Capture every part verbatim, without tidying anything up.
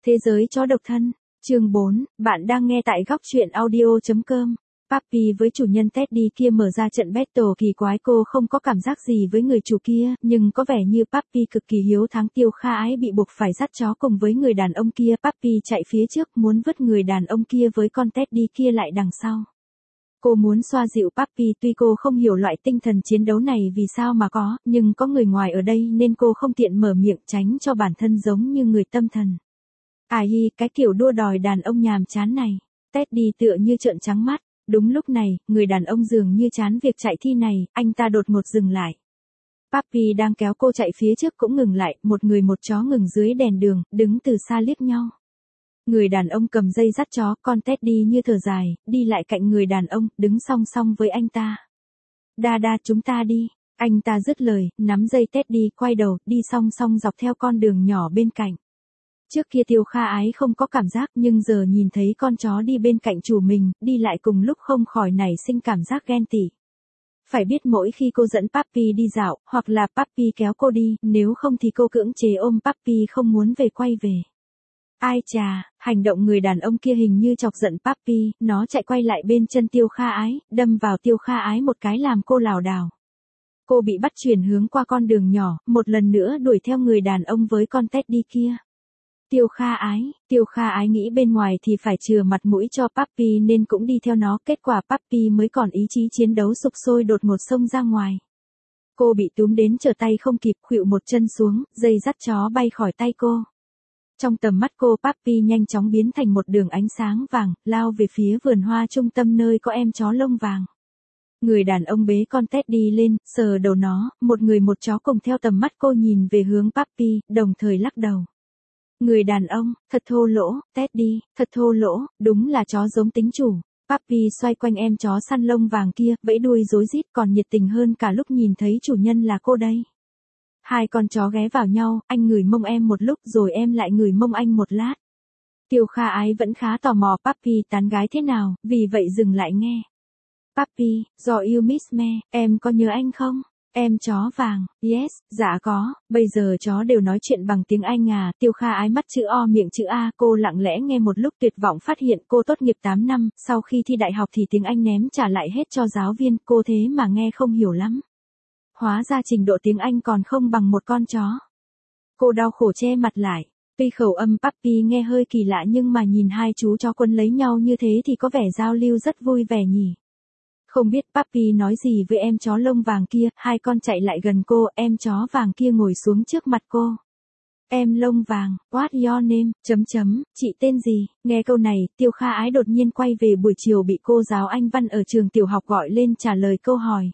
Thế giới chó độc thân, chương bốn, bạn đang nghe tại góc truyện audio chấm com. Puppy với chủ nhân Teddy kia mở ra trận battle kỳ quái, cô không có cảm giác gì với người chủ kia, nhưng có vẻ như Puppy cực kỳ hiếu thắng. Tiêu Kha Ái bị buộc phải dắt chó cùng với người đàn ông kia, Puppy chạy phía trước muốn vứt người đàn ông kia với con Teddy kia lại đằng sau. Cô muốn xoa dịu Puppy, tuy cô không hiểu loại tinh thần chiến đấu này vì sao mà có, nhưng có người ngoài ở đây nên cô không tiện mở miệng tránh cho bản thân giống như người tâm thần. Ai hi, cái kiểu đua đòi đàn ông nhàm chán này. Teddy tựa như trợn trắng mắt. Đúng lúc này, người đàn ông dường như chán việc chạy thi này, anh ta đột ngột dừng lại. Puppy đang kéo cô chạy phía trước cũng ngừng lại, một người một chó ngừng dưới đèn đường, đứng từ xa liếc nhau. Người đàn ông cầm dây dắt chó, con Teddy như thở dài, đi lại cạnh người đàn ông, đứng song song với anh ta. Đa đa, chúng ta đi. Anh ta dứt lời, nắm dây Teddy quay đầu, đi song song dọc theo con đường nhỏ bên cạnh. Trước kia Tiêu Kha Ái không có cảm giác, nhưng giờ nhìn thấy con chó đi bên cạnh chủ mình, đi lại cùng lúc không khỏi nảy sinh cảm giác ghen tị. Phải biết mỗi khi cô dẫn Puppy đi dạo, hoặc là Puppy kéo cô đi, nếu không thì cô cưỡng chế ôm Puppy không muốn về quay về. Ai chà, hành động người đàn ông kia hình như chọc giận Puppy, nó chạy quay lại bên chân Tiêu Kha Ái, đâm vào Tiêu Kha Ái một cái làm cô lảo đảo. Cô bị bắt chuyển hướng qua con đường nhỏ, một lần nữa đuổi theo người đàn ông với con Teddy kia. Tiêu Kha Ái, Tiêu Kha Ái nghĩ bên ngoài thì phải chừa mặt mũi cho Puppy nên cũng đi theo nó, kết quả Puppy mới còn ý chí chiến đấu sục sôi đột ngột xông ra ngoài. Cô bị túm đến trở tay không kịp, khuỵu một chân xuống, dây dắt chó bay khỏi tay cô. Trong tầm mắt cô, Puppy nhanh chóng biến thành một đường ánh sáng vàng, lao về phía vườn hoa trung tâm nơi có em chó lông vàng. Người đàn ông bế con Teddy lên, sờ đầu nó, một người một chó cùng theo tầm mắt cô nhìn về hướng Puppy, đồng thời lắc đầu. Người đàn ông, thật thô lỗ, Teddy, thật thô lỗ, đúng là chó giống tính chủ. Puppy xoay quanh em chó săn lông vàng kia, vẫy đuôi rối rít, còn nhiệt tình hơn cả lúc nhìn thấy chủ nhân là cô đây. Hai con chó ghé vào nhau, anh ngửi mông em một lúc rồi em lại ngửi mông anh một lát. Tiêu Kha Ái vẫn khá tò mò Puppy tán gái thế nào, vì vậy dừng lại nghe. Puppy, do you miss me, em có nhớ anh không? Em chó vàng, yes, dạ có, bây giờ chó đều nói chuyện bằng tiếng Anh à. Tiêu Kha Ái mắt chữ O miệng chữ A, cô lặng lẽ nghe một lúc tuyệt vọng phát hiện cô tốt nghiệp tám năm, sau khi thi đại học thì tiếng Anh ném trả lại hết cho giáo viên, cô thế mà nghe không hiểu lắm. Hóa ra trình độ tiếng Anh còn không bằng một con chó. Cô đau khổ che mặt lại, tuy khẩu âm Puppy nghe hơi kỳ lạ nhưng mà nhìn hai chú chó quấn lấy nhau như thế thì có vẻ giao lưu rất vui vẻ nhỉ. Không biết Puppy nói gì với em chó lông vàng kia, hai con chạy lại gần cô, em chó vàng kia ngồi xuống trước mặt cô. Em lông vàng, what your name, chấm chấm, chị tên gì? Nghe câu này, Tiêu Kha Ái đột nhiên quay về buổi chiều bị cô giáo Anh văn ở trường tiểu học gọi lên trả lời câu hỏi.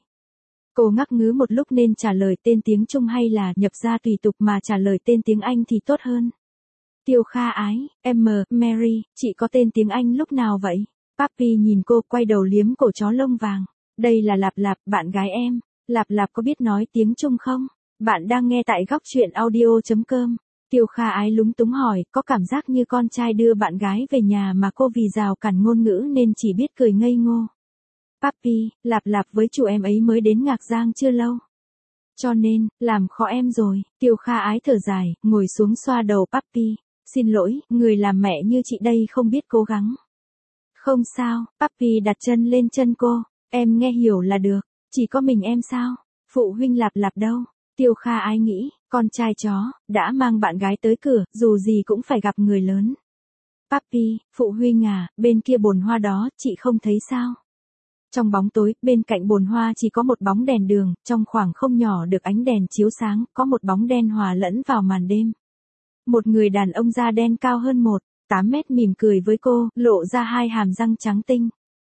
Cô ngắc ngứ một lúc nên trả lời tên tiếng Trung hay là nhập ra tùy tục mà trả lời tên tiếng Anh thì tốt hơn. Tiêu Kha Ái, em Mary, chị có tên tiếng Anh lúc nào vậy? Puppy nhìn cô, quay đầu liếm cổ chó lông vàng. Đây là Lạp Lạp, bạn gái em. Lạp Lạp có biết nói tiếng Trung không? Bạn đang nghe tại góc truyện audio chấm com. Tiêu Kha Ái lúng túng hỏi, có cảm giác như con trai đưa bạn gái về nhà mà cô vì rào cản ngôn ngữ nên chỉ biết cười ngây ngô. Puppy, Lạp Lạp với chủ em ấy mới đến Ngạc Giang chưa lâu. Cho nên, làm khó em rồi. Tiêu Kha Ái thở dài, ngồi xuống xoa đầu Puppy. Xin lỗi, người làm mẹ như chị đây không biết cố gắng. Không sao, Puppy đặt chân lên chân cô, em nghe hiểu là được, chỉ có mình em sao, phụ huynh Lạp Lạp đâu? Tiêu Kha Ái nghĩ, con trai chó, đã mang bạn gái tới cửa, dù gì cũng phải gặp người lớn. Puppy, phụ huynh à, bên kia bồn hoa đó, chị không thấy sao? Trong bóng tối, bên cạnh bồn hoa chỉ có một bóng đèn đường, trong khoảng không nhỏ được ánh đèn chiếu sáng, có một bóng đen hòa lẫn vào màn đêm. Một người đàn ông da đen cao hơn một tám mét mỉm cười với cô, lộ ra hai hàm răng trắng tinh.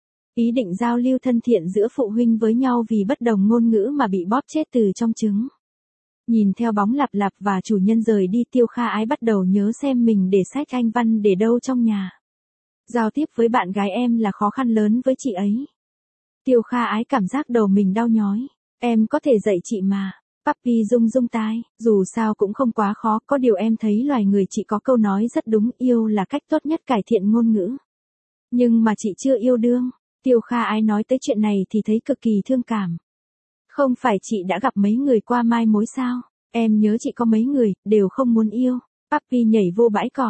Ý định giao lưu thân thiện giữa phụ huynh với nhau vì bất đồng ngôn ngữ mà bị bóp chết từ trong trứng. Nhìn theo bóng Lạp Lạp và chủ nhân rời đi, Tiêu Kha Ái bắt đầu nhớ xem mình để sách Anh văn để đâu trong nhà. Giao tiếp với bạn gái em là khó khăn lớn với chị ấy. Tiêu Kha Ái cảm giác đầu mình đau nhói. Em có thể dạy chị mà. Puppy rung rung tai, dù sao cũng không quá khó, có điều em thấy loài người chị có câu nói rất đúng, yêu là cách tốt nhất cải thiện ngôn ngữ. Nhưng mà chị chưa yêu đương. Tiêu Kha Ái nói tới chuyện này thì thấy cực kỳ thương cảm. Không phải chị đã gặp mấy người qua mai mối sao? Em nhớ chị có mấy người, đều không muốn yêu. Puppy nhảy vô bãi cỏ.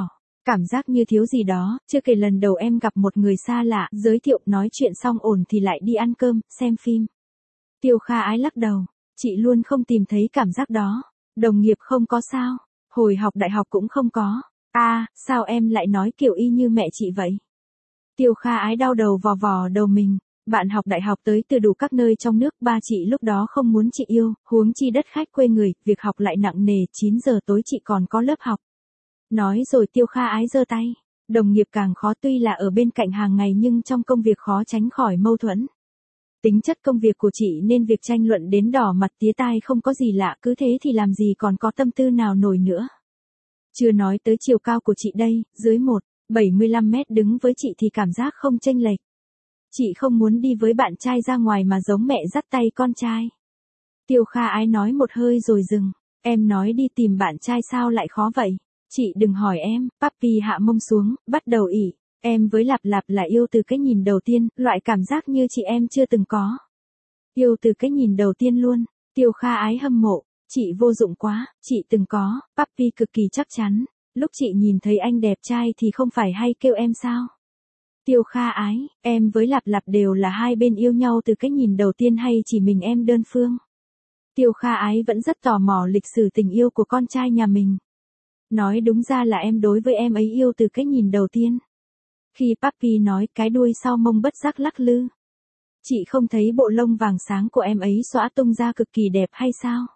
Cảm giác như thiếu gì đó, chưa kể lần đầu em gặp một người xa lạ, giới thiệu nói chuyện xong ổn thì lại đi ăn cơm, xem phim. Tiêu Kha Ái lắc đầu, chị luôn không tìm thấy cảm giác đó. Đồng nghiệp không có sao, hồi học đại học cũng không có. À, sao em lại nói kiểu y như mẹ chị vậy? Tiêu Kha Ái đau đầu vò vò đầu mình. Bạn học đại học tới từ đủ các nơi trong nước, ba chị lúc đó không muốn chị yêu, huống chi đất khách quê người, việc học lại nặng nề, chín giờ tối chị còn có lớp học. Nói rồi Tiêu Kha Ái giơ tay. Đồng nghiệp càng khó, tuy là ở bên cạnh hàng ngày nhưng trong công việc khó tránh khỏi mâu thuẫn. Tính chất công việc của chị nên việc tranh luận đến đỏ mặt tía tai không có gì lạ, cứ thế thì làm gì còn có tâm tư nào nổi nữa. Chưa nói tới chiều cao của chị đây, dưới một phẩy bảy mươi lăm mét đứng với chị thì cảm giác không chênh lệch. Chị không muốn đi với bạn trai ra ngoài mà giống mẹ dắt tay con trai. Tiêu Kha Ái nói một hơi rồi dừng. Em nói đi tìm bạn trai sao lại khó vậy? Chị đừng hỏi em. Papi hạ mông xuống, bắt đầu ỉ. Em với Lạp Lạp là yêu từ cái nhìn đầu tiên, loại cảm giác như chị em chưa từng có. Yêu từ cái nhìn đầu tiên luôn. Tiêu Kha Ái hâm mộ. Chị vô dụng quá, chị từng có. Papi cực kỳ chắc chắn. Lúc chị nhìn thấy anh đẹp trai thì không phải hay kêu em sao? Tiêu Kha Ái, em với Lạp Lạp đều là hai bên yêu nhau từ cái nhìn đầu tiên hay chỉ mình em đơn phương? Tiêu Kha Ái vẫn rất tò mò lịch sử tình yêu của con trai nhà mình. Nói đúng ra là em đối với em ấy yêu từ cái nhìn đầu tiên. Khi Papi nói, cái đuôi sau mông bất giác lắc lư. Chị không thấy bộ lông vàng sáng của em ấy xõa tung ra cực kỳ đẹp hay sao?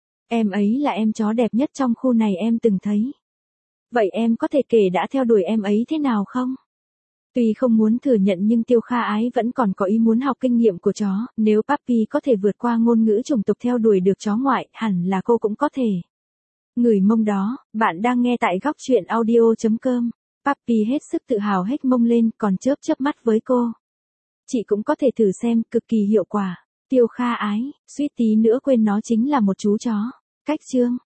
Em ấy là em chó đẹp nhất trong khu này em từng thấy. Vậy em có thể kể đã theo đuổi em ấy thế nào không? Tuy không muốn thừa nhận nhưng Tiêu Kha Ái vẫn còn có ý muốn học kinh nghiệm của chó, nếu Papi có thể vượt qua ngôn ngữ chủng tộc theo đuổi được chó ngoại, hẳn là cô cũng có thể. Người Mông đó, bạn đang nghe tại góc truyện audio chấm com. Papi hết sức tự hào hếch mông lên, còn chớp chớp mắt với cô. Chị cũng có thể thử xem, cực kỳ hiệu quả. Tiêu Kha Ái, suýt tí nữa quên nó chính là một chú chó. Cách chương